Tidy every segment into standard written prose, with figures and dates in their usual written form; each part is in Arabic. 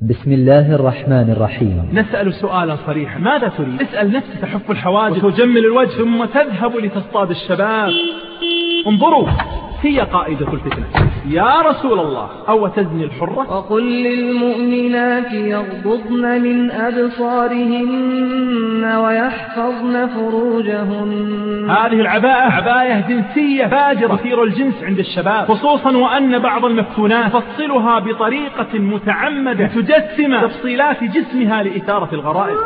بسم الله الرحمن الرحيم. نسأل سؤالا صريحا: ماذا تريد؟ اسأل نفسك تحف الحواجب وتجمل الوجه ثم تذهب لتصطاد الشباب. انظروا، هي قائدة الفتنة. يا رسول الله، أو تزني الحرة؟ وقل للمؤمنات يغضضن من أبصارهن ويحفظن فروجهن. هذه العباءة عباية جنسية فاجرة تثير الجنس عند الشباب، خصوصا وأن بعض المفتونات تفصلها بطريقة متعمدة تجسم تفصيلات جسمها لإثارة الغرائز.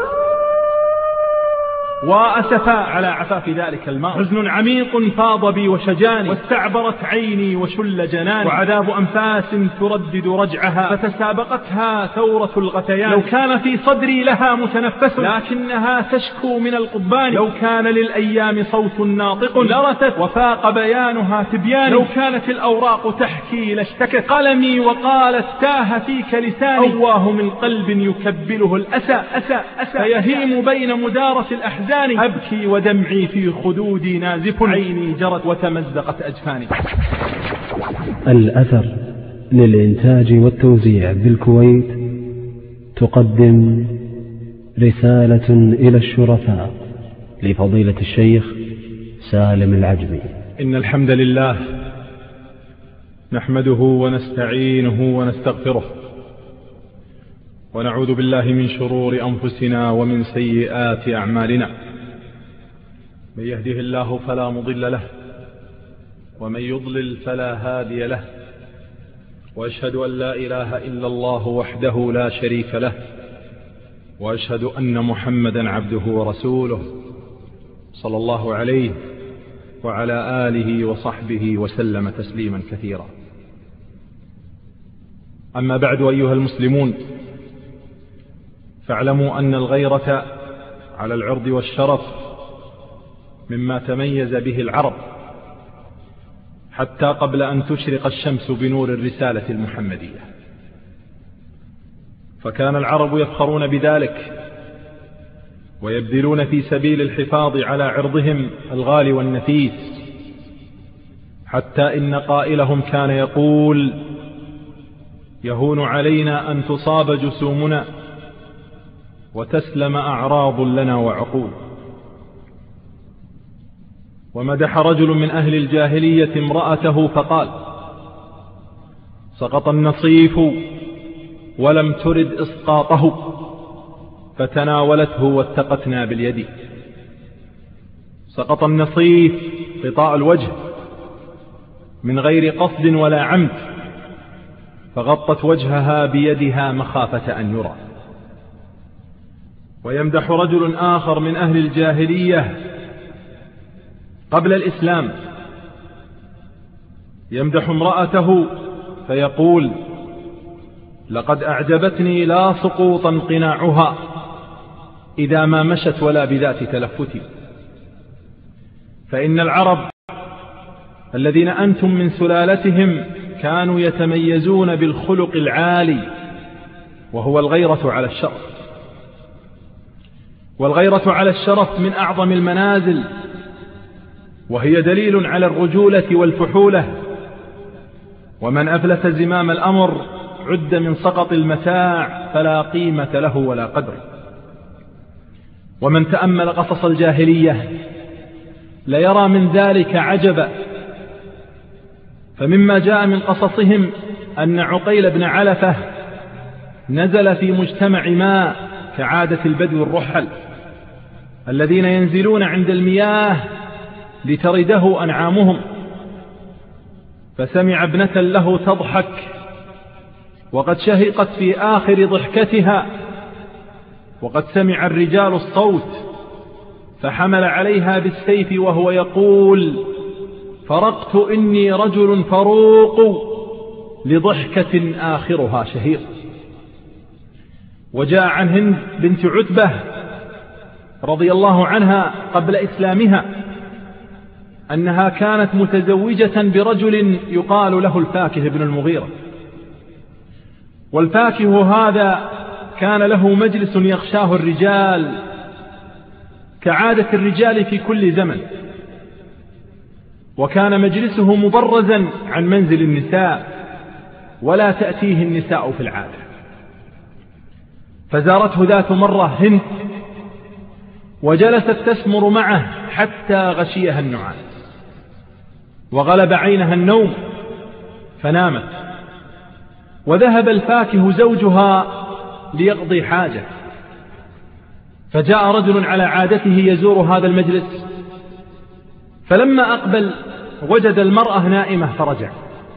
وأسفا على عفاف ذلك الماء، حزن عميق فاض بي وشجاني، واستعبرت عيني وشل جناني، وعذاب أنفاس تردد رجعها فتسابقتها ثورة الغثيان. لو كان في صدري لها متنفس لكنها تشكو من القضبان، لو كان للأيام صوت ناطق لرثت وفاق بيانها تبيان، لو كانت الأوراق تحكي لاشتكت قلمي وقالت تاه فيك لساني، أواه من قلب يكبله الأسى أسى أسى فيهيم بين مدارة الأحزان، أبكي ودمعي في خدودي نازف، عيني جرت وتمزقت أجفاني. الأثر للإنتاج والتوزيع بالكويت تقدم رسالة إلى الشرفاء لفضيلة الشيخ سالم العجمي. إن الحمد لله نحمده ونستعينه ونستغفره، ونعوذ بالله من شرور أنفسنا ومن سيئات أعمالنا. من يهده الله فلا مضل له، ومن يضلل فلا هادي له، وأشهد أن لا إله إلا الله وحده لا شريك له، وأشهد أن محمدا عبده ورسوله صلى الله عليه وعلى آله وصحبه وسلم تسليما كثيرا. أما بعد، أيها المسلمون، فاعلموا أن الغيرة على العرض والشرف مما تميز به العرب حتى قبل أن تشرق الشمس بنور الرسالة المحمدية، فكان العرب يفخرون بذلك ويبذلون في سبيل الحفاظ على عرضهم الغالي والنفيس، حتى إن قائلهم كان يقول: يهون علينا أن تصاب جسومنا وتسلم أعراض لنا وعقول. ومدح رجل من أهل الجاهلية امرأته فقال: سقط النصيف ولم ترد إسقاطه فتناولته واتقتنا باليد. سقط النصيف غطاء الوجه من غير قصد ولا عمد، فغطت وجهها بيدها مخافة أن يرى. ويمدح رجل آخر من أهل الجاهلية قبل الإسلام، يمدح امرأته فيقول: لقد أعجبتني لا سقوطا قناعها إذا ما مشت ولا بذات تلفت. فإن العرب الذين أنتم من سلالتهم كانوا يتميزون بالخلق العالي، وهو الغيرة على الشرف. والغيرة على الشرف من أعظم المنازل، وهي دليل على الرجولة والفحولة. ومن أفلت زمام الأمر عد من سقط المتاع فلا قيمة له ولا قدر. ومن تأمل قصص الجاهلية ليرى من ذلك عجبا. فمما جاء من قصصهم أن عقيل بن علفة نزل في مجتمع ماء كعادة البدو الرحل الذين ينزلون عند المياه لترده أنعامهم، فسمع ابنة له تضحك وقد شهقت في آخر ضحكتها، وقد سمع الرجال الصوت، فحمل عليها بالسيف وهو يقول: فرقت إني رجل فروق لضحكة آخرها شهيق. وجاء عن هند بنت عتبة رضي الله عنها قبل إسلامها أنها كانت متزوجة برجل يقال له الفاكه بن المغيرة. والفاكه هذا كان له مجلس يخشاه الرجال كعادة الرجال في كل زمن، وكان مجلسه مبرزا عن منزل النساء ولا تأتيه النساء في العادة. فزارته ذات مرة هند وجلست تسمر معه حتى غشيها النعاس وغلب عينها النوم فنامت، وذهب الفاكه زوجها ليقضي حاجة، فجاء رجل على عادته يزور هذا المجلس، فلما أقبل وجد المرأة نائمة فرجع،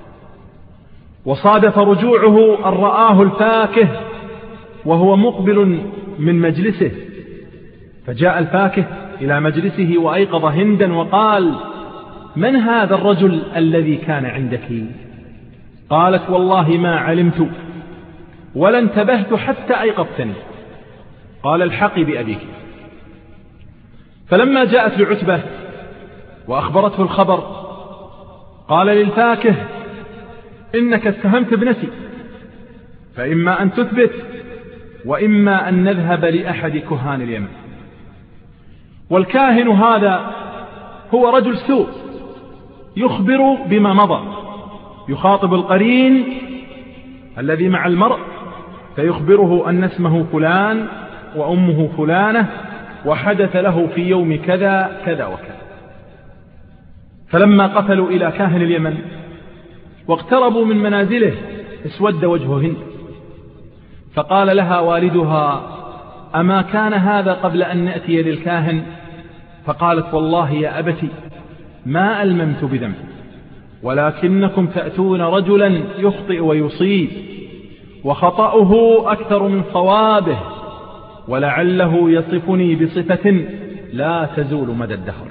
وصادف رجوعه أن رآه الفاكه وهو مقبل من مجلسه، فجاء الفاكه إلى مجلسه وأيقظ هندا وقال: من هذا الرجل الذي كان عندك؟ قالت: والله ما علمت ولا انتبهت حتى أيقظتني. قال: الحقي بأبيك. فلما جاءت لعتبة وأخبرته الخبر قال للفاكه: إنك اتهمت ابنتي، فإما أن تثبت وإما أن نذهب لأحد كهان اليمن. والكاهن هذا هو رجل سوء يخبر بما مضى، يخاطب القرين الذي مع المرء فيخبره أن اسمه فلان وأمه فلانة وحدث له في يوم كذا كذا وكذا. فلما قفلوا إلى كاهن اليمن واقتربوا من منازله اسود وجه هند، فقال لها والدها: أما كان هذا قبل أن نأتي للكاهن؟ فقالت: والله يا أبتي ما ألممت بذنب، ولكنكم تأتون رجلا يخطئ ويصيب وخطأه أكثر من صوابه، ولعله يصفني بصفة لا تزول مدى الدهر.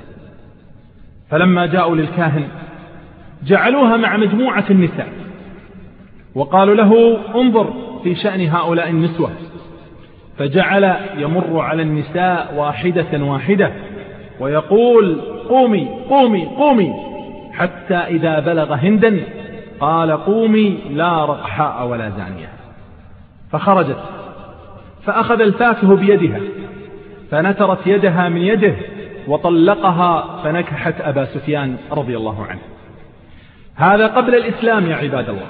فلما جاءوا للكاهن جعلوها مع مجموعة النساء وقالوا له: انظر في شأن هؤلاء النسوة، فجعل يمر على النساء واحدة واحدة ويقول: قومي قومي قومي، حتى إذا بلغ هندا قال: قومي لا رقحاء ولا زانية. فخرجت فأخذ الفاكه بيدها فنترت يدها من يده وطلقها فنكحت أبا سفيان رضي الله عنه. هذا قبل الإسلام يا عباد الله.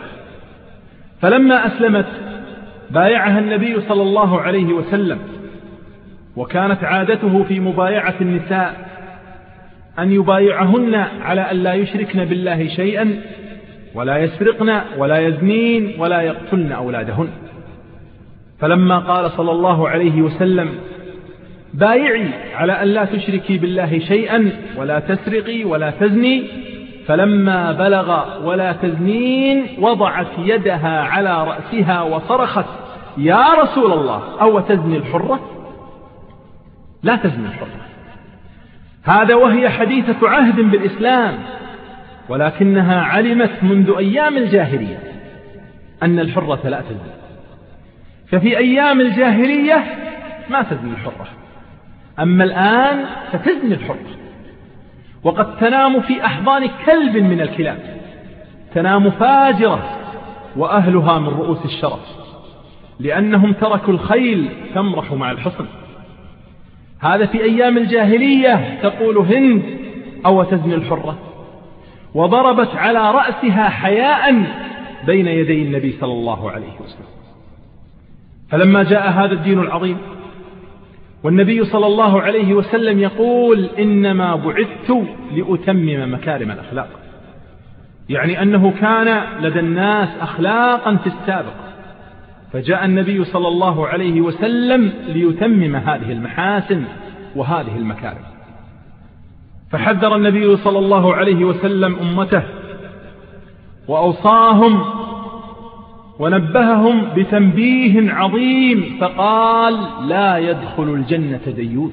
فلما أسلمت بايعها النبي صلى الله عليه وسلم، وكانت عادته في مبايعة النساء أن يبايعهن على أن لا يشركن بالله شيئا ولا يسرقن ولا يزنين ولا يقتلن أولادهن. فلما قال صلى الله عليه وسلم: بايعي على أن لا تشركي بالله شيئا ولا تسرقي ولا تزني، فلما بلغ ولا تزنين وضعت يدها على رأسها وصرخت: يا رسول الله، أو تزني الحرة؟ لا تزني الحرة. هذا وهي حديثة عهد بالإسلام، ولكنها علمت منذ أيام الجاهلية أن الحرة لا تزني. ففي أيام الجاهلية ما تزني الحرة، أما الآن فتزني الحرة، وقد تنام في أحضان كلب من الكلاب، تنام فاجرة وأهلها من رؤوس الشرف، لأنهم تركوا الخيل تمرح مع الحصن. هذا في أيام الجاهلية تقول هند: أو تزني الحرة، وضربت على رأسها حياء بين يدي النبي صلى الله عليه وسلم. فلما جاء هذا الدين العظيم والنبي صلى الله عليه وسلم يقول: إنما بعثت لأتمم مكارم الأخلاق، يعني أنه كان لدى الناس أخلاقا في السابق، فجاء النبي صلى الله عليه وسلم ليتمم هذه المحاسن وهذه المكارم. فحذر النبي صلى الله عليه وسلم أمته وأوصاهم ونبههم بتنبيه عظيم، فقال: لا يدخل الجنة ديوث.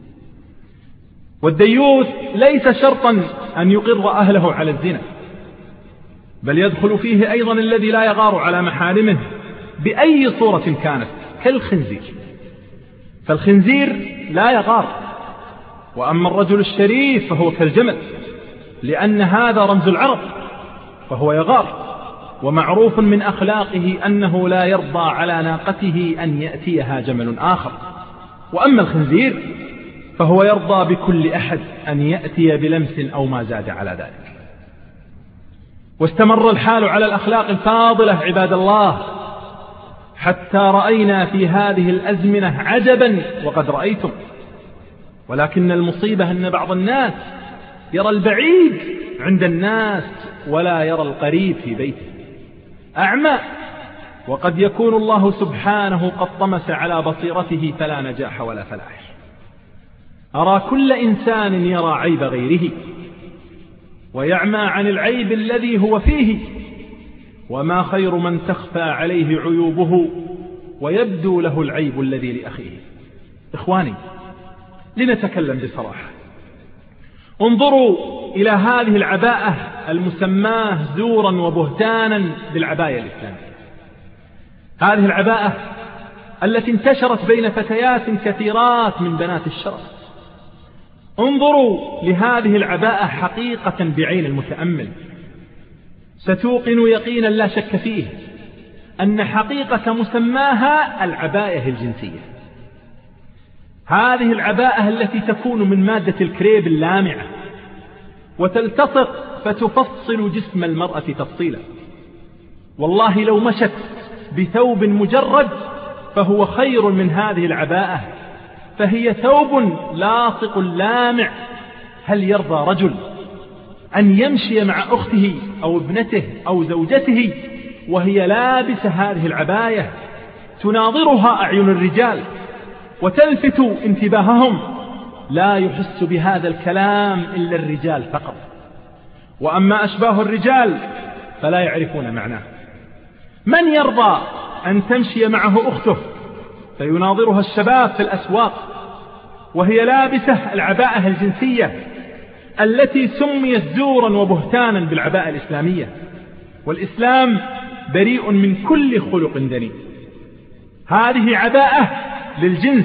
والديوث ليس شرطا أن يقر أهله على الزنا، بل يدخل فيه أيضا الذي لا يغار على محارمه بأي صورة كانت، كالخنزير. فالخنزير لا يغار، وأما الرجل الشريف فهو كالجمل، لأن هذا رمز العرب، فهو يغار، ومعروف من أخلاقه أنه لا يرضى على ناقته أن يأتيها جمل آخر. وأما الخنزير فهو يرضى بكل أحد أن يأتي بلمس أو ما زاد على ذلك. واستمر الحال على الأخلاق الفاضلة عباد الله، حتى رأينا في هذه الأزمنة عجبا وقد رأيتم. ولكن المصيبة أن بعض الناس يرى البعيد عند الناس ولا يرى القريب في بيته، أعمى، وقد يكون الله سبحانه قد طمس على بصيرته فلا نجاح ولا فلاح. أرى كل إنسان يرى عيب غيره ويعمى عن العيب الذي هو فيه، وما خير من تخفى عليه عيوبه ويبدو له العيب الذي لأخيه. إخواني، لنتكلم بصراحة. انظروا إلى هذه العباءة المسماه زورا وبهتانا بالعباية الإسلامية، هذه العباءة التي انتشرت بين فتيات كثيرات من بنات الشرف. انظروا لهذه العباءة حقيقة بعين المتأمل، ستوقن يقينا لا شك فيه أن حقيقة مسماها العباية الجنسية. هذه العباءة التي تكون من مادة الكريب اللامعة وتلتصق فتفصل جسم المرأة تفصيلا. والله لو مشت بثوب مجرد فهو خير من هذه العباءة، فهي ثوب لاصق لامع. هل يرضى رجل أن يمشي مع أخته أو ابنته أو زوجته وهي لابسة هذه العباية تناظرها أعين الرجال وتلفت انتباههم؟ لا يحس بهذا الكلام إلا الرجال فقط، وأما أشباه الرجال فلا يعرفون معناه. من يرضى أن تمشي معه أخته فيناظرها الشباب في الأسواق وهي لابسة العباءة الجنسية التي سميت زورا وبهتانا بالعباءة الإسلامية؟ والإسلام بريء من كل خلق دنيء. هذه عباءة للجنس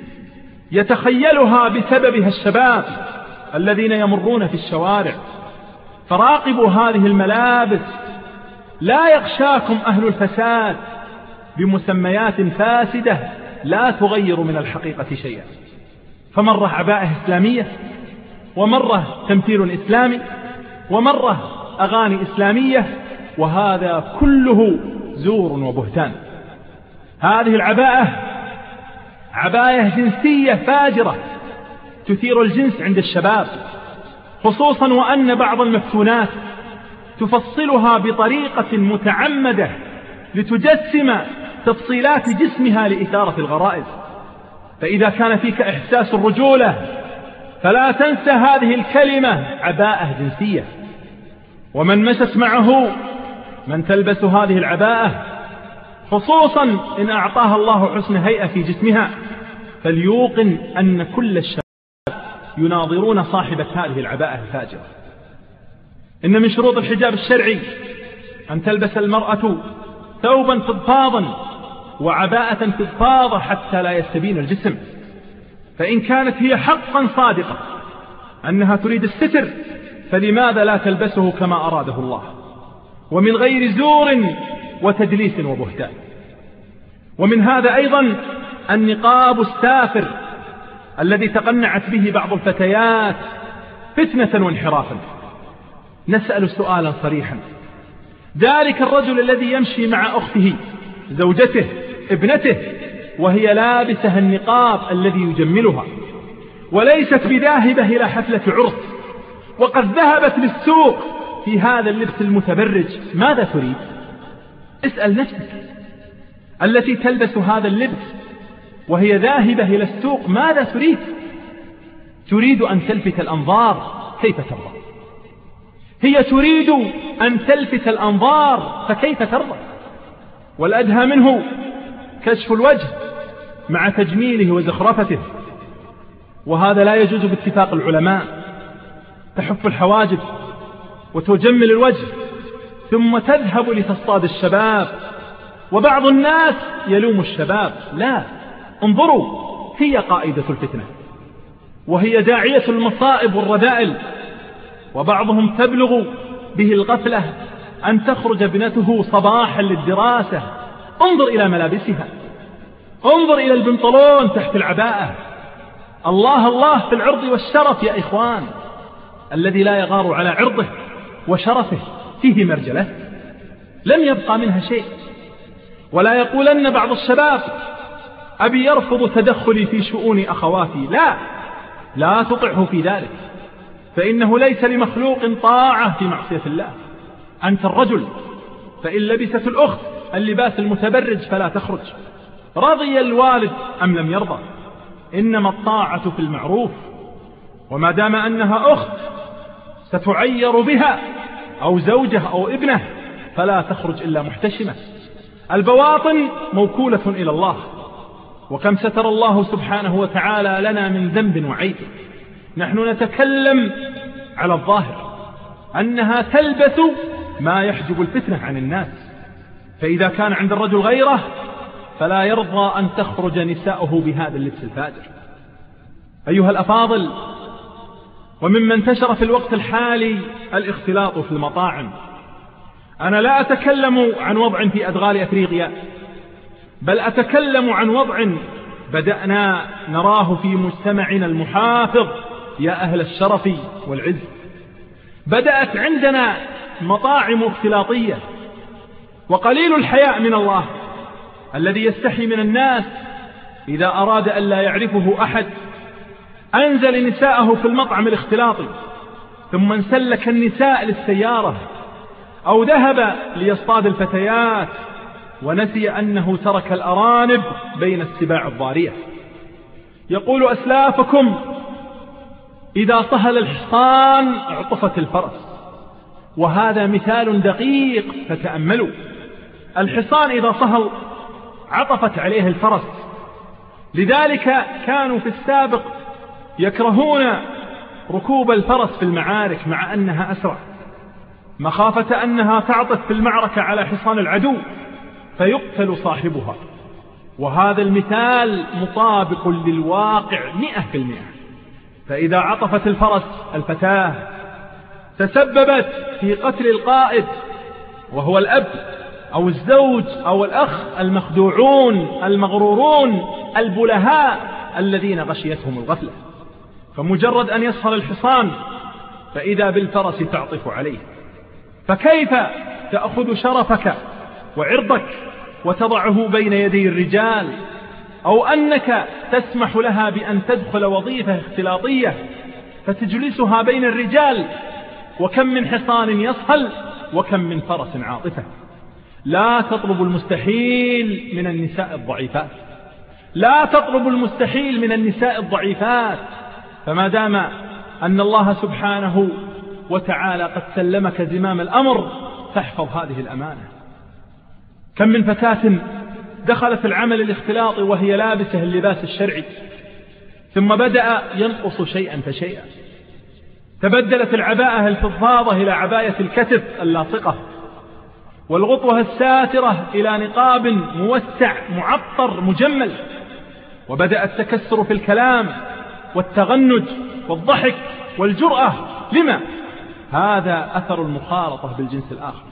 يتخيلها بسببها الشباب الذين يمرون في الشوارع، فراقبوا هذه الملابس، لا يغشاكم أهل الفساد بمسميات فاسدة لا تغير من الحقيقة شيئا. فمرة عباءة إسلامية، ومرة تمثيل إسلامي، ومرة أغاني إسلامية، وهذا كله زور وبهتان. هذه العباءة عباية جنسية فاجرة تثير الجنس عند الشباب، خصوصا وأن بعض المفتونات تفصلها بطريقة متعمدة لتجسم تفصيلات جسمها لإثارة الغرائز. فإذا كان فيك إحساس الرجولة فلا تنسى هذه الكلمة عباءة جنسية. ومن مشت معه من تلبس هذه العباءة، خصوصا إن أعطاها الله حسن هيئة في جسمها، فليوقن أن كل الشباب يناظرون صاحبة هذه العباءة الفاجرة. إن من شروط الحجاب الشرعي أن تلبس المرأة ثوبا فضفاضا وعباءة فضفاضة حتى لا يستبين الجسم. فإن كانت هي حقا صادقة أنها تريد الستر فلماذا لا تلبسه كما أراده الله ومن غير زور وتدليس وبهتان؟ ومن هذا أيضا النقاب السافر الذي تقنعت به بعض الفتيات فتنة وانحرافا. نسأل سؤالا صريحا: ذلك الرجل الذي يمشي مع أخته، زوجته، ابنته، وهي لابسة النقاب الذي يجملها وليست بذاهبة إلى حفلة عرس وقد ذهبت للسوق في هذا اللبس المتبرج، ماذا تريد؟ اسأل نفسك. التي تلبس هذا اللبس وهي ذاهبة إلى السوق ماذا تريد؟ تريد أن تلفت الأنظار، كيف ترضى؟ هي تريد أن تلفت الأنظار فكيف ترضى؟ والأدهى منه كشف الوجه مع تجميله وزخرفته، وهذا لا يجوز باتفاق العلماء. تحف الحواجب وتجمل الوجه ثم تذهب لتصطاد الشباب، وبعض الناس يلوم الشباب. لا، انظروا، هي قائدة الفتنة وهي داعية المصائب والرذائل، وبعضهم تبلغ به الغفلة أن تخرج ابنته صباحا للدراسة. انظر إلى ملابسها، انظر إلى البنطلون تحت العباءة. الله الله في العرض والشرف يا إخوان. الذي لا يغار على عرضه وشرفه فيه مرجلة، لم يبقى منها شيء. ولا يقولن بعض الشباب أبي يرفض تدخلي في شؤون أخواتي. لا تطعه في ذلك، فإنه ليس لمخلوق طاعة في معصية الله. أنت الرجل، فإن لبست الأخت اللباس المتبرج فلا تخرج، رضي الوالد أم لم يرضى، إنما الطاعة في المعروف. وما دام أنها أخت ستعير بها أو زوجه أو ابنه فلا تخرج إلا محتشمة. البواطن موكولة إلى الله، وكم ستر الله سبحانه وتعالى لنا من ذنب وعيب. نحن نتكلم على الظاهر أنها تلبس ما يحجب الفتنة عن الناس، فإذا كان عند الرجل غيره فلا يرضى أن تخرج نساؤه بهذا اللبس الفاجر. أيها الأفاضل، ومما انتشر في الوقت الحالي الاختلاط في المطاعم. أنا لا أتكلم عن وضع في أدغال أفريقيا، بل أتكلم عن وضع بدأنا نراه في مجتمعنا المحافظ يا أهل الشرف والعز. بدأت عندنا مطاعم اختلاطية، وقليل الحياء من الله الذي يستحي من الناس إذا أراد أن لا يعرفه أحد أنزل نساءه في المطعم الاختلاطي، ثم انسلك النساء للسيارة أو ذهب ليصطاد الفتيات، ونسي أنه ترك الأرانب بين السباع الضارية. يقول أسلافكم إذا صهل الحصان اعطفت الفرس، وهذا مثال دقيق فتأملوا. الحصان إذا صهل عطفت عليه الفرس، لذلك كانوا في السابق يكرهون ركوب الفرس في المعارك مع أنها أسرع، مخافة أنها تعطف في المعركة على حصان العدو فيقتل صاحبها. وهذا المثال مطابق للواقع 100%. فإذا عطفت الفرس الفتاة تسببت في قتل القائد، وهو الأب أو الزوج أو الأخ المخدوعون المغرورون البلهاء الذين غشيتهم الغفلة. فمجرد أن يصهل الحصان فإذا بالفرس تعطف عليه. فكيف تأخذ شرفك وعرضك وتضعه بين يدي الرجال، أو أنك تسمح لها بأن تدخل وظيفة اختلاطية فتجلسها بين الرجال؟ وكم من حصان يصهل وكم من فرس عاطفة. لا تطلب المستحيل من النساء الضعيفات، لا تطلب المستحيل من النساء الضعيفات. فما دام أن الله سبحانه وتعالى قد سلمك زمام الأمر فاحفظ هذه الأمانة. كم من فتاة دخلت العمل الاختلاطي وهي لابسة اللباس الشرعي، ثم بدأ ينقص شيئا فشيئا، تبدلت العباءة الفضفاضة إلى عباية الكتف اللاصقة، والغطوة الساترة إلى نقاب موسع معطر مجمل، وبدأ التكسر في الكلام والتغنج والضحك والجرأة. لما؟ هذا أثر المخالطة بالجنس الآخر.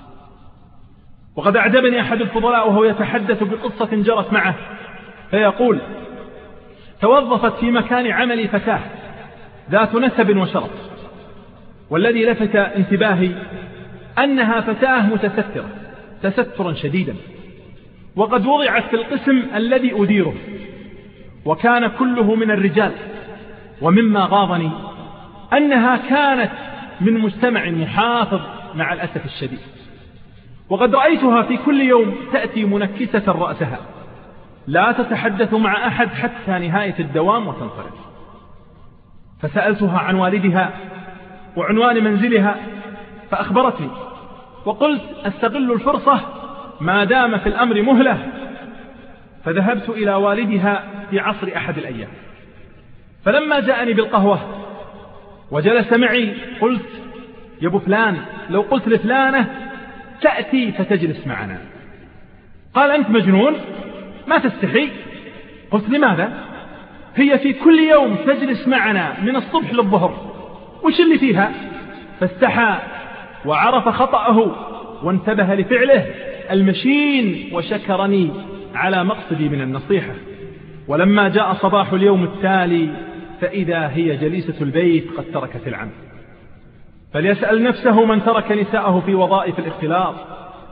وقد أعجبني أحد الفضلاء وهو يتحدث بقصة جرت معه، فيقول: توظفت في مكان عملي فتاة ذات نسب وشرف، والذي لفت انتباهي أنها فتاة متسترة تسترا شديدا، وقد وضعت في القسم الذي أديره، وكان كله من الرجال. ومما غاضني أنها كانت من مجتمع محافظ مع الأسف الشديد، وقد رأيتها في كل يوم تأتي منكسة رأسها لا تتحدث مع أحد حتى نهاية الدوام وتنصرف. فسألتها عن والدها وعنوان منزلها فأخبرتني، وقلت أستغل الفرصة ما دام في الأمر مهلة، فذهبت إلى والدها في عصر أحد الأيام. فلما جاءني بالقهوة وجلس معي قلت: يا ابو فلان، لو قلت لفلانة تأتي فتجلس معنا. قال: أنت مجنون؟ ما تستحي؟ قلت: لماذا؟ هي في كل يوم تجلس معنا من الصبح للظهر، وش اللي فيها؟ فاستحى وعرف خطأه وانتبه لفعله المشين، وشكرني على مقصدي من النصيحة. ولما جاء صباح اليوم التالي فإذا هي جليسة البيت قد تركت العمل. فليسأل نفسه من ترك نساءه في وظائف الاختلاط.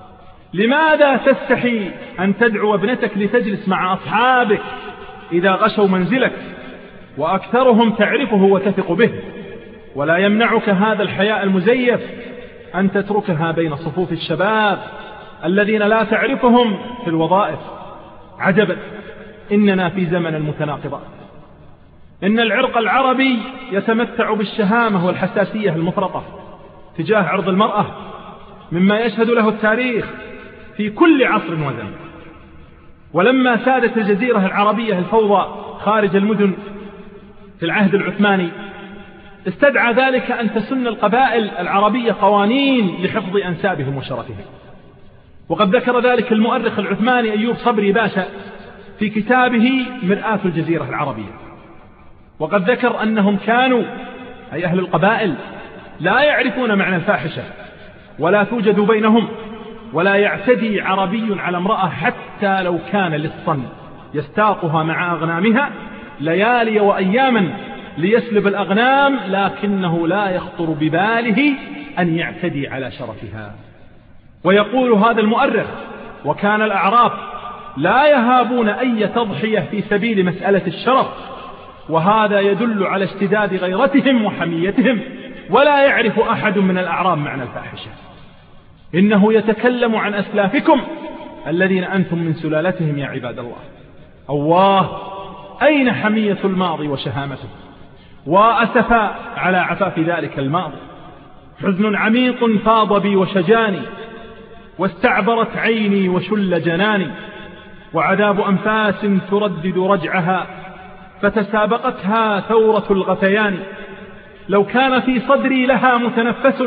لماذا تستحي أن تدعو ابنتك لتجلس مع أصحابك إذا غشوا منزلك وأكثرهم تعرفه وتثق به؟ ولا يمنعك هذا الحياء المزيف أن تتركها بين صفوف الشباب الذين لا تعرفهم في الوظائف. عجبا، إننا في زمن المتناقضات. إن العرق العربي يتمتع بالشهامة والحساسية المفرطة تجاه عرض المرأة، مما يشهد له التاريخ في كل عصر وزمن. ولما سادت الجزيرة العربية الفوضى خارج المدن في العهد العثماني، استدعى ذلك أن تسن القبائل العربية قوانين لحفظ أنسابهم وشرفهم. وقد ذكر ذلك المؤرخ العثماني أيوب صبري باشا في كتابه مرآة الجزيرة العربية. وقد ذكر أنهم كانوا، أي أهل القبائل، لا يعرفون معنى الفاحشة ولا توجد بينهم، ولا يعتدي عربي على امرأة حتى لو كان لصا يستاقها مع أغنامها ليالي وأياما ليسلب الأغنام، لكنه لا يخطر بباله أن يعتدي على شرفها. ويقول هذا المؤرخ: وكان الأعراب لا يهابون أي تضحية في سبيل مسألة الشرف، وهذا يدل على اشتداد غيرتهم وحميتهم. ولا يعرف أحد من الأعراب معنى الفاحشة، إنه يتكلم عن أسلافكم الذين أنتم من سلالتهم يا عباد الله. أواه، أين حمية الماضي وشهامته؟ وأسفا على عفاف ذلك الماضي. حزن عميق فاض بي وشجاني، واستعبرت عيني وشل جناني، وعذاب أنفاس تردد رجعها، فتسابقتها ثورة الغثيان. لو كان في صدري لها متنفس،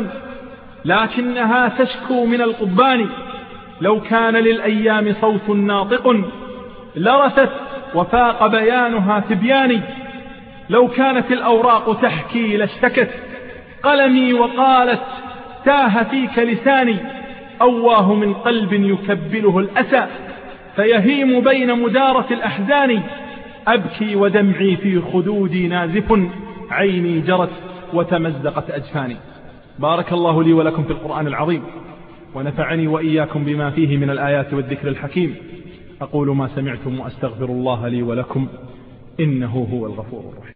لكنها تشكو من القضبان. لو كان للأيام صوت ناطق، لرست وفاق بيانها تبياني. لو كانت الأوراق تحكي لاشتكت قلمي وقالت تاه فيك لساني. أواه من قلب يكبله الأسى، فيهيم بين مدارة الأحزان. أبكي ودمعي في خدودي نازف، عيني جرت وتمزقت أجفاني. بارك الله لي ولكم في القرآن العظيم، ونفعني وإياكم بما فيه من الآيات والذكر الحكيم. أقول ما سمعتم وأستغفر الله لي ولكم، إنه هو الغفور الرحيم.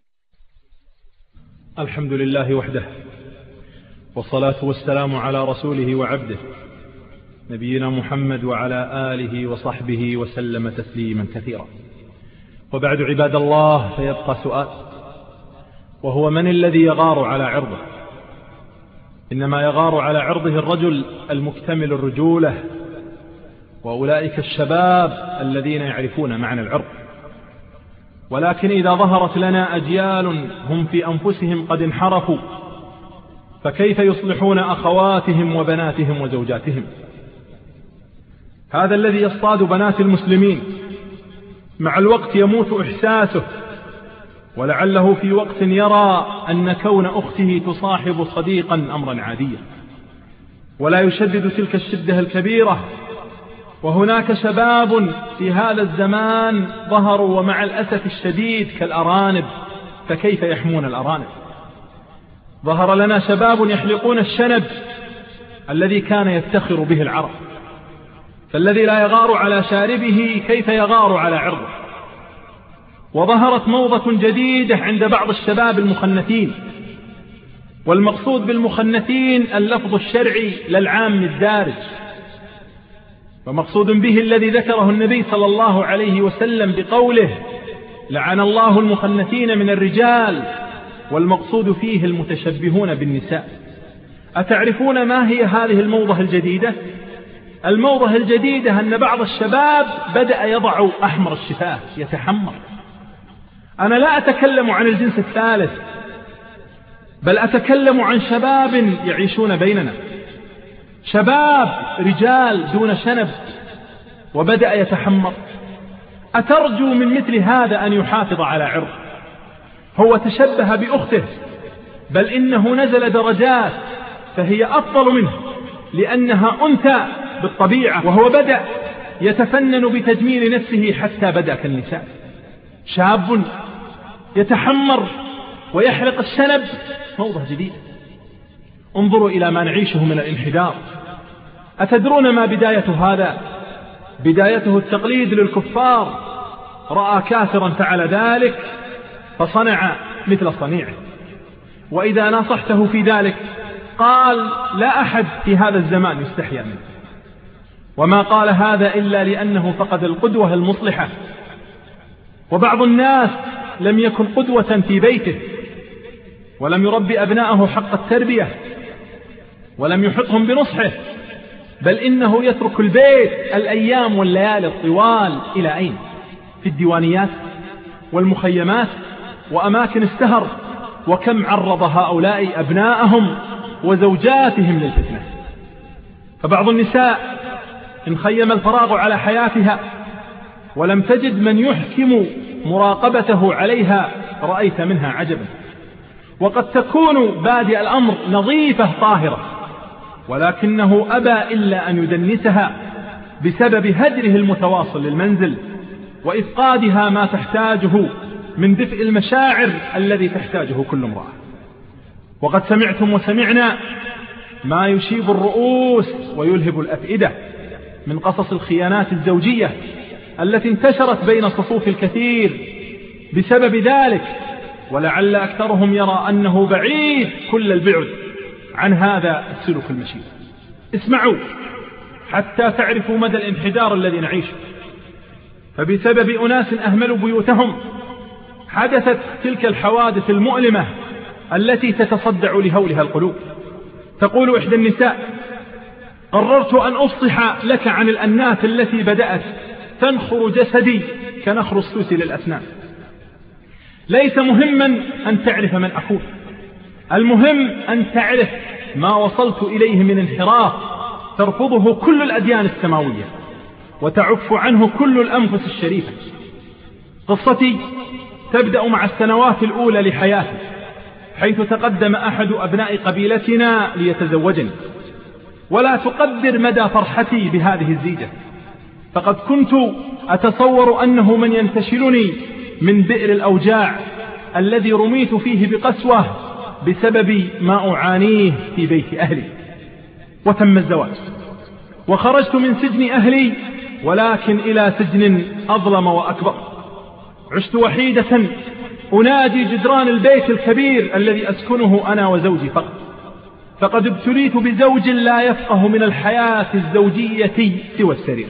الحمد لله وحده، والصلاة والسلام على رسوله وعبده نبينا محمد وعلى آله وصحبه وسلم تسليما كثيرا. وبعد عباد الله، فيبقى سؤال، وهو: من الذي يغار على عرضه؟ إنما يغار على عرضه الرجل المكتمل الرجولة، وأولئك الشباب الذين يعرفون معنى العرض. ولكن إذا ظهرت لنا أجيال هم في أنفسهم قد انحرفوا، فكيف يصلحون أخواتهم وبناتهم وزوجاتهم؟ هذا الذي يصطاد بنات المسلمين مع الوقت يموت إحساسه، ولعله في وقت يرى أن كون أخته تصاحب صديقا أمرا عاديا، ولا يشدد تلك الشدة الكبيرة. وهناك شباب في هذا الزمان ظهروا ومع الأسف الشديد كالأرانب، فكيف يحمون الأرانب؟ ظهر لنا شباب يحلقون الشنب الذي كان يفتخر به العرب، فالذي لا يغار على شاربه كيف يغار على عرضه؟ وظهرت موضة جديدة عند بعض الشباب المخنثين، والمقصود بالمخنثين اللفظ الشرعي للعام الدارج، ومقصود به الذي ذكره النبي صلى الله عليه وسلم بقوله: لعن الله المخنثين من الرجال، والمقصود فيه المتشبهون بالنساء. أتعرفون ما هي هذه الموضة الجديدة؟ الموضة الجديدة أن بعض الشباب بدأ يضع أحمر الشفاه، يتحمر. أنا لا أتكلم عن الجنس الثالث، بل أتكلم عن شباب يعيشون بيننا، شباب رجال دون شنب وبدأ يتحمر. أترجو من مثل هذا أن يحافظ على عرض؟ هو تشبه بأخته، بل إنه نزل درجات فهي أفضل منه لأنها أنثى بالطبيعة، وهو بدأ يتفنن بتجميل نفسه حتى بدأ كالنساء. شاب يتحمر ويحلق الشنب، موضة جديدة. انظروا إلى ما نعيشه من الانحدار، أتدرون ما بداية هذا؟ بدايته التقليد للكفار، رأى كافرا فعل ذلك فصنع مثل صنيعه، وإذا نصحته في ذلك قال لا أحد في هذا الزمان يستحيا منه، وما قال هذا إلا لأنه فقد القدوة المصلحة. وبعض الناس لم يكن قدوة في بيته، ولم يربي أبناءه حق التربية، ولم يحطهم بنصحه، بل إنه يترك البيت الأيام والليالي الطوال إلى أين؟ في الديوانيات والمخيمات وأماكن السهر. وكم عرض هؤلاء أبناءهم وزوجاتهم للفتنة. فبعض النساء إن خيم الفراغ على حياتها ولم تجد من يحكم مراقبته عليها رأيت منها عجبا. وقد تكون بادئ الأمر نظيفة طاهرة، ولكنه أبى إلا أن يدنسها بسبب هجره المتواصل للمنزل وإفقادها ما تحتاجه من دفء المشاعر الذي تحتاجه كل امرأة. وقد سمعتم وسمعنا ما يشيب الرؤوس ويلهب الأفئدة من قصص الخيانات الزوجية التي انتشرت بين صفوف الكثير بسبب ذلك، ولعل أكثرهم يرى أنه بعيد كل البعد عن هذا السلوك المشين. اسمعوا حتى تعرفوا مدى الانحدار الذي نعيشه. فبسبب أناس أهملوا بيوتهم حدثت تلك الحوادث المؤلمة التي تتصدع لهولها القلوب. تقول إحدى النساء: قررت أن أفصح لك عن الأنات التي بدأت تنخر جسدي كنخر السوس للأسنان. ليس مهما أن تعرف من أكون، المهم أن تعرف ما وصلت إليه من انحراف ترفضه كل الأديان السماوية وتعف عنه كل الأنفس الشريفة. قصتي تبدأ مع السنوات الأولى لحياتي، حيث تقدم أحد أبناء قبيلتنا ليتزوجني، ولا تقدر مدى فرحتي بهذه الزيجة، فقد كنت أتصور أنه من ينتشلني من بئر الأوجاع الذي رميت فيه بقسوة بسبب ما أعانيه في بيت أهلي. وتم الزواج، وخرجت من سجن أهلي ولكن إلى سجن أظلم وأكبر. عشت وحيدة أنادي جدران البيت الكبير الذي أسكنه أنا وزوجي فقط، فقد ابتليت بزوج لا يفقه من الحياة الزوجية سوى السرير،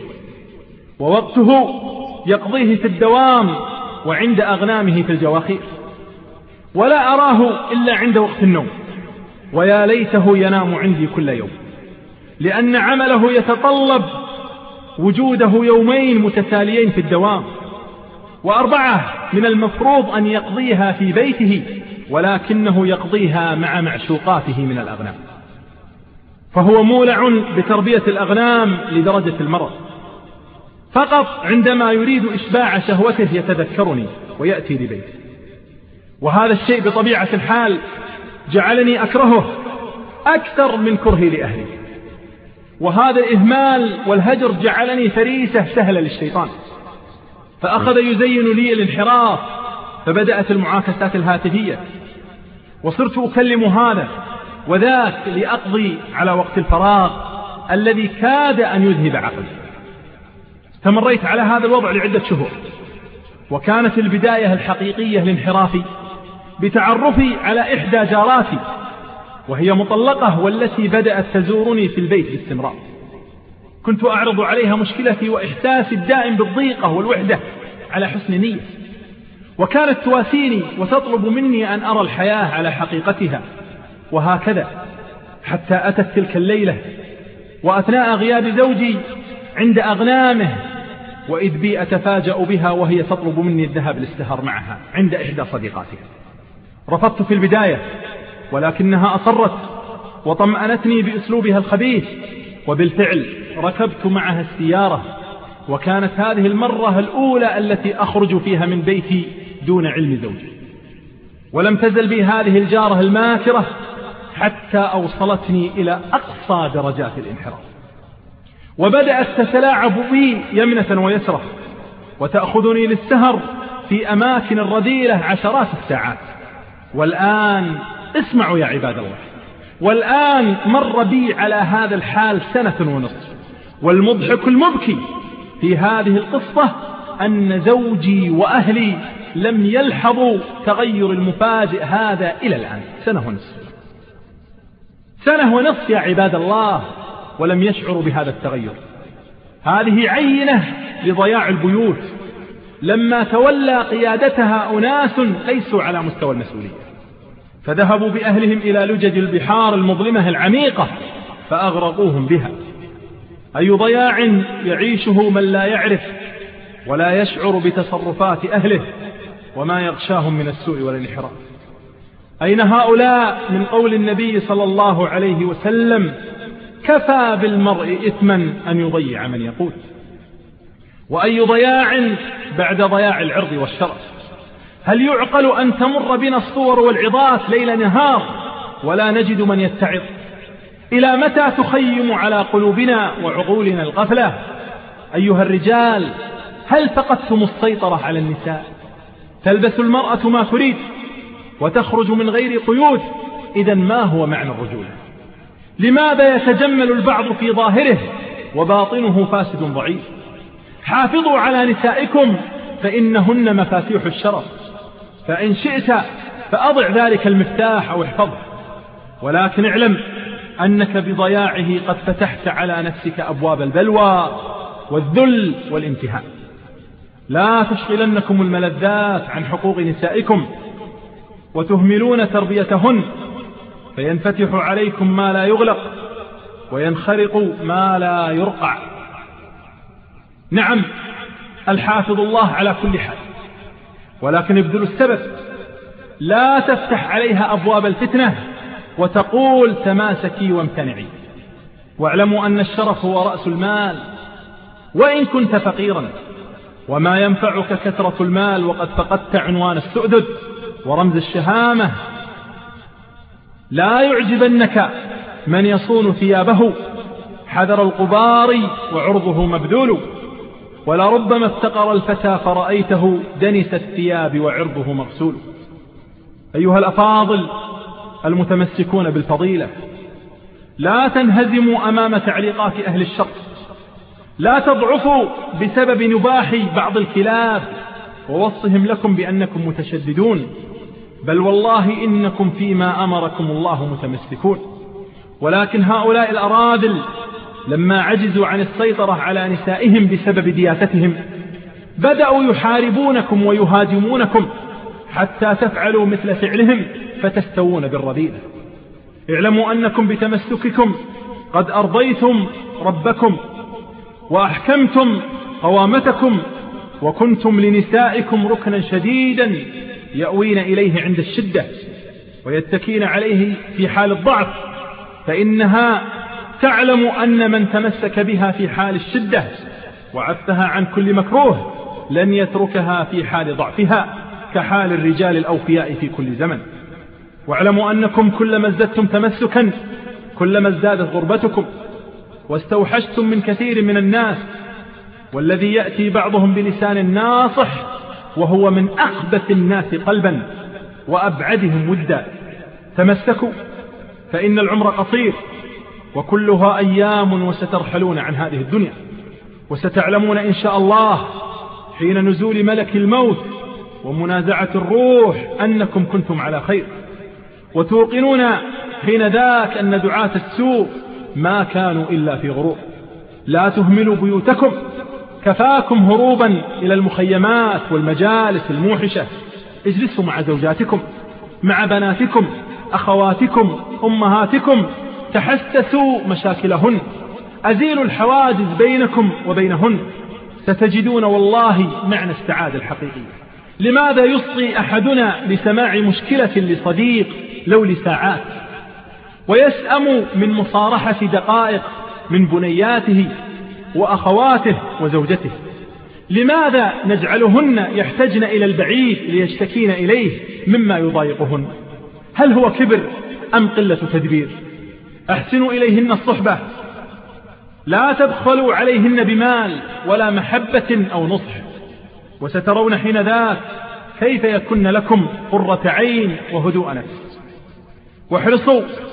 ووقته يقضيه في الدوام وعند أغنامه في الجواخير، ولا أراه إلا عند وقت النوم، ويا ليته ينام عندي كل يوم، لأن عمله يتطلب وجوده يومين متتاليين في الدوام، و4 من المفروض أن يقضيها في بيته، ولكنه يقضيها مع معشوقاته من الأغنام. فهو مولع بتربية الأغنام لدرجة المرض، فقط عندما يريد إشباع شهوته يتذكرني ويأتي لبيتي. وهذا الشيء بطبيعة الحال جعلني أكرهه أكثر من كرهي لأهلي، وهذا الإهمال والهجر جعلني فريسة سهلة للشيطان، فأخذ يزين لي الانحراف، فبدأت المعاكسات الهاتفية، وصرت أكلم هذا وذاك لأقضي على وقت الفراغ الذي كاد أن يذهب عقلي. استمريت على هذا الوضع لعدة شهور، وكانت البداية الحقيقية لانحرافي بتعرفي على إحدى جاراتي، وهي مطلقة والتي بدأت تزورني في البيت باستمرار. كنت أعرض عليها مشكلتي وإحساسي الدائم بالضيقة والوحدة على حسن نية، وكانت تواسيني وتطلب مني أن أرى الحياة على حقيقتها، وهكذا حتى أتت تلك الليلة وأثناء غياب زوجي عند أغنامه، وإذ بي أتفاجأ بها وهي تطلب مني الذهاب للسهر معها عند إحدى صديقاتها. رفضت في البداية، ولكنها أصرت وطمأنتني بأسلوبها الخبيث، وبالفعل ركبت معها السيارة، وكانت هذه المرة الأولى التي أخرج فيها من بيتي دون علم زوجي. ولم تزل بي هذه الجارة الماكرة حتى أوصلتني إلى أقصى درجات الانحراف، وبدأت تتلاعب بي يمنة ويسرة، وتأخذني للسهر في أماكن الرذيلة عشرات الساعات. والآن اسمعوا يا عباد الله، والآن مر بي على هذا الحال 1.5 سنة. والمضحك المبكي في هذه القصة أن زوجي وأهلي لم يلحظوا تغير المفاجئ هذا إلى الآن. 1.5 سنة يا عباد الله، ولم يشعروا بهذا التغير. هذه عينة لضياع البيوت لما تولى قيادتها أناس ليسوا على مستوى المسؤولية، فذهبوا بأهلهم إلى لجج البحار المظلمة العميقة فأغرقوهم بها. أي ضياع يعيشه من لا يعرف ولا يشعر بتصرفات أهله وما يغشاهم من السوء والانحراف. أين هؤلاء من قول النبي صلى الله عليه وسلم: كفى بالمرء إثما أن يضيع من يقول. وأي ضياع بعد ضياع العرض والشرف. هل يعقل أن تمر بنا الصور والعظات ليل نهار ولا نجد من يتعظ؟ إلى متى تخيم على قلوبنا وعقولنا الغفلة؟ أيها الرجال، هل فقدتم السيطرة على النساء؟ تلبس المرأة ما تريد وتخرج من غير قيود. إذن ما هو معنى الرجولة؟ لماذا يتجمل البعض في ظاهره وباطنه فاسد ضعيف؟ حافظوا على نسائكم فإنهن مفاتيح الشرف، فإن شئت فأضع ذلك المفتاح أو احفظه، ولكن اعلم أنك بضياعه قد فتحت على نفسك أبواب البلوى والذل والامتهان. لا تشغلنكم الملذات عن حقوق نسائكم وتهملون تربيتهن، فينفتح عليكم ما لا يغلق وينخرق ما لا يرقع. نعم، الحافظ الله على كل حال، ولكن ابذلوا السبب. لا تفتح عليها أبواب الفتنة وتقول تماسكي وامتنعي. واعلموا أن الشرف هو رأس المال وإن كنت فقيرا، وما ينفعك كثرة المال وقد فقدت عنوان السؤدد ورمز الشهامة. لا يعجبنك من يصون ثيابه حذر الغبار وعرضه مبذول، ولربما افتقر الفتى فرأيته دنس الثياب وعرضه مغسول. أيها الأفاضل المتمسكون بالفضيلة، لا تنهزموا أمام تعليقات أهل الشر، لا تضعفوا بسبب نباح بعض الكلاب ووصهم لكم بأنكم متشددون، بل والله إنكم فيما أمركم الله متمسكون. ولكن هؤلاء الأراذل لما عجزوا عن السيطرة على نسائهم بسبب دياثتهم بدأوا يحاربونكم ويهاجمونكم حتى تفعلوا مثل فعلهم فتستوون بالرذيلة. اعلموا أنكم بتمسككم قد أرضيتم ربكم وأحكمتم قوامتكم، وكنتم لنسائكم ركنا شديدا يأوين إليه عند الشدة ويتكين عليه في حال الضعف، فإنها تعلم أن من تمسك بها في حال الشدة وعفها عن كل مكروه لن يتركها في حال ضعفها كحال الرجال الأوفياء في كل زمن. واعلموا أنكم كلما ازددتم تمسكا كلما ازدادت غربتكم واستوحشتم من كثير من الناس، والذي يأتي بعضهم بلسان ناصح وهو من أخبث الناس قلبا وأبعدهم ودا. تمسكوا فإن العمر قصير وكلها أيام، وسترحلون عن هذه الدنيا، وستعلمون إن شاء الله حين نزول ملك الموت ومنازعة الروح أنكم كنتم على خير، وتوقنون حين ذاك أن دعاة السوء ما كانوا إلا في غرور. لا تهملوا بيوتكم، كفاكم هروبا إلى المخيمات والمجالس الموحشة. اجلسوا مع زوجاتكم، مع بناتكم، أخواتكم، أمهاتكم، تحسسوا مشاكلهن، أزيلوا الحواجز بينكم وبينهن، ستجدون والله معنى السعادة الحقيقية. لماذا يصغي أحدنا لسماع مشكلة لصديق لو لساعات، ويسأم من مصارحة دقائق من بنياته وأخواته وزوجته؟ لماذا نجعلهن يحتجن إلى البعيد ليشتكين إليه مما يضايقهن؟ هل هو كبر أم قلة تدبير؟ أحسنوا إليهن الصحبة، لا تبخلوا عليهن بمال ولا محبة أو نصح، وسترون حين ذاك كيف يكن لكم قرة عين وهدوء نفس. واحرصوا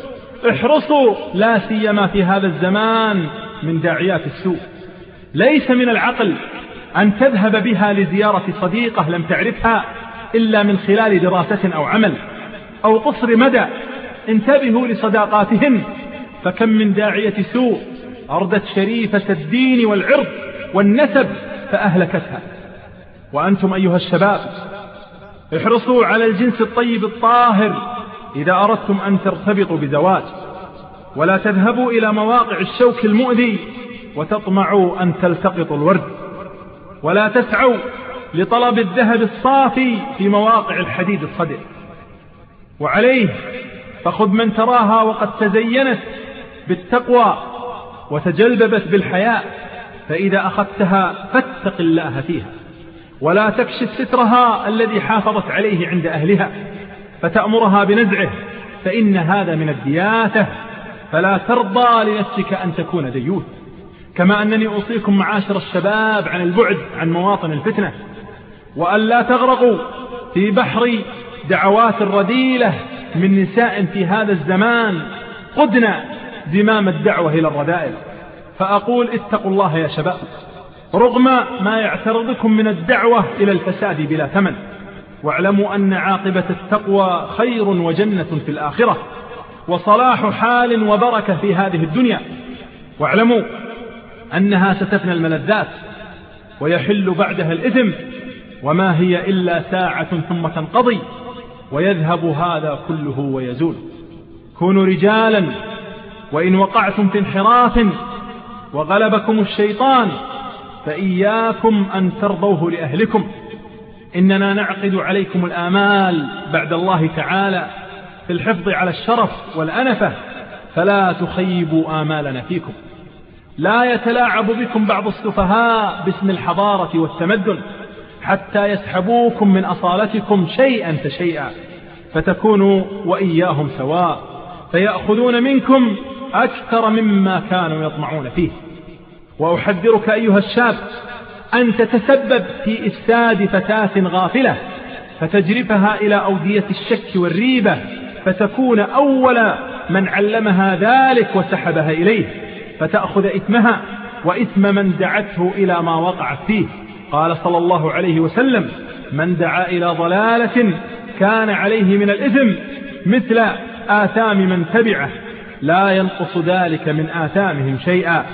احرصوا لا سيما في هذا الزمان من داعيات السوء. ليس من العقل أن تذهب بها لزيارة صديقة لم تعرفها إلا من خلال دراسة أو عمل أو قصر مدى. انتبهوا لصداقاتهن، فكم من داعية سوء أردت شريفة الدين والعرض والنسب فأهلكتها. وأنتم أيها الشباب احرصوا على الجنس الطيب الطاهر إذا أردتم أن ترتبطوا بزواج، ولا تذهبوا إلى مواقع الشوك المؤذي وتطمعوا أن تلتقطوا الورد، ولا تسعوا لطلب الذهب الصافي في مواقع الحديد الصدئ. وعليه فخذ من تراها وقد تزينت بالتقوى وتجلببت بالحياء، فإذا أخذتها فاتق الله فيها، ولا تكشف سترها الذي حافظت عليه عند أهلها فتأمرها بنزعه، فإن هذا من الدياثة. فلا ترضى لنفسك أن تكون ديوث. كما أنني أوصيكم معاشر الشباب عن البعد عن مواطن الفتنة، وأن لا تغرقوا في بحر دعوات الرذيلة من نساء في هذا الزمان قدنا زمام الدعوة إلى الرذائل. فأقول اتقوا الله يا شباب، رغم ما يعترضكم من الدعوة إلى الفساد بلا ثمن، واعلموا أن عاقبة التقوى خير وجنة في الآخرة، وصلاح حال وبركة في هذه الدنيا. واعلموا أنها ستفنى الملذات ويحل بعدها الإثم، وما هي إلا ساعة ثم تنقضي ويذهب هذا كله ويزول. كونوا رجالا، وإن وقعتم في انحراف وغلبكم الشيطان فإياكم أن ترضوه لأهلكم. إننا نعقد عليكم الآمال بعد الله تعالى في الحفظ على الشرف والأنفة، فلا تخيبوا آمالنا فيكم. لا يتلاعب بكم بعض السفهاء باسم الحضارة والتمدن حتى يسحبوكم من أصالتكم شيئا فشيئا، فتكونوا وإياهم سواء، فيأخذون منكم أكثر مما كانوا يطمعون فيه. وأحذرك أيها الشاب أن تتسبب في إفساد فتاة غافلة فتجرفها إلى أودية الشك والريبة، فتكون أول من علمها ذلك وسحبها إليه، فتأخذ إثمها وإثم من دعته إلى ما وقعت فيه. قال صلى الله عليه وسلم: من دعا إلى ضلالة كان عليه من الإثم مثل آثام من تبعه، لا ينقص ذلك من آثامهم شيئا.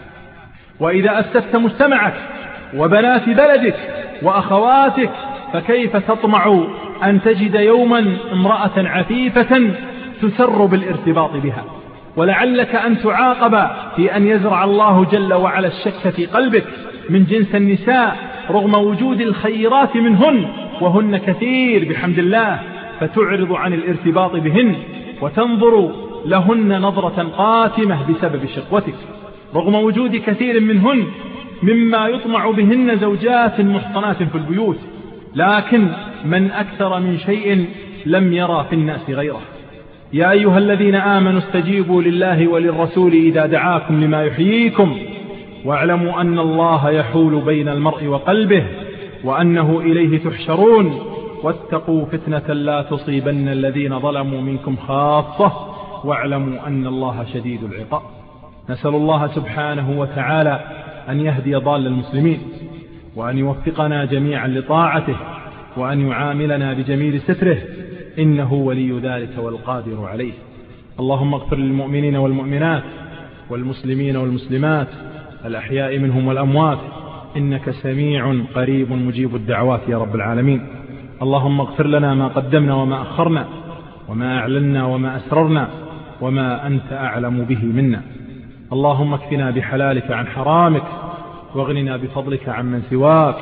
وإذا أفسدت مجتمعك وبنات بلدك وأخواتك، فكيف تطمع أن تجد يوما امرأة عفيفة تسر بالارتباط بها؟ ولعلك أن تعاقب في أن يزرع الله جل وعلا الشك في قلبك من جنس النساء رغم وجود الخيرات منهن، وهن كثير بحمد الله، فتعرض عن الارتباط بهن وتنظر لهن نظرة قاتمة بسبب شقوتك، رغم وجود كثير منهن مما يطمع بهن زوجات محصنات في البيوت. لكن من أكثر من شيء لم يرى في الناس غيره. يا أيها الذين آمنوا استجيبوا لله وللرسول إذا دعاكم لما يحييكم، واعلموا أن الله يحول بين المرء وقلبه وأنه إليه تحشرون، واتقوا فتنة لا تصيبن الذين ظلموا منكم خاصة، واعلموا أن الله شديد العقاب. نسأل الله سبحانه وتعالى أن يهدي ضال المسلمين، وأن يوفقنا جميعا لطاعته، وأن يعاملنا بجميل ستره، إنه ولي ذلك والقادر عليه. اللهم اغفر للمؤمنين والمؤمنات والمسلمين والمسلمات الأحياء منهم والأموات، إنك سميع قريب مجيب الدعوات يا رب العالمين. اللهم اغفر لنا ما قدمنا وما أخرنا، وما أعلنا وما أسررنا، وما أنت أعلم به منا. اللهم اكفنا بحلالك عن حرامك، واغننا بفضلك عن من سواك.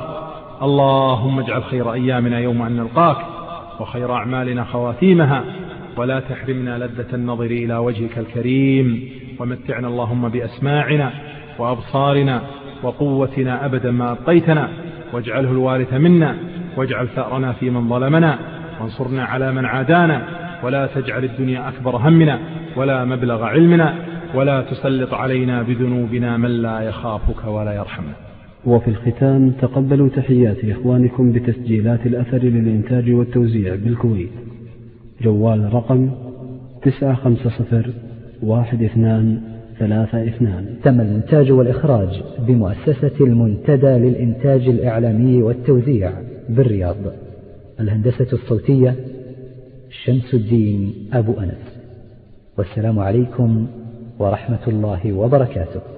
اللهم اجعل خير أيامنا يوم أن نلقاك، وخير أعمالنا خواتيمها، ولا تحرمنا لذة النظر إلى وجهك الكريم. ومتعنا اللهم بأسماعنا وأبصارنا وقوتنا أبدا ما أبقيتنا، واجعله الوارث منا، واجعل ثأرنا في من ظلمنا، وانصرنا على من عادانا، ولا تجعل الدنيا أكبر همنا ولا مبلغ علمنا، ولا تسلط علينا بذنوبنا من لا يخافك ولا يرحمنا. وفي الختام تقبلوا تحيات إخوانكم بتسجيلات الأثر للإنتاج والتوزيع بالكويت. جوال رقم 950 1232. تم المونتاج والإخراج بمؤسسة المنتدى للإنتاج الإعلامي والتوزيع بالرياض. الهندسة الصوتية شمس الدين أبو أنس. والسلام عليكم ورحمة الله وبركاته.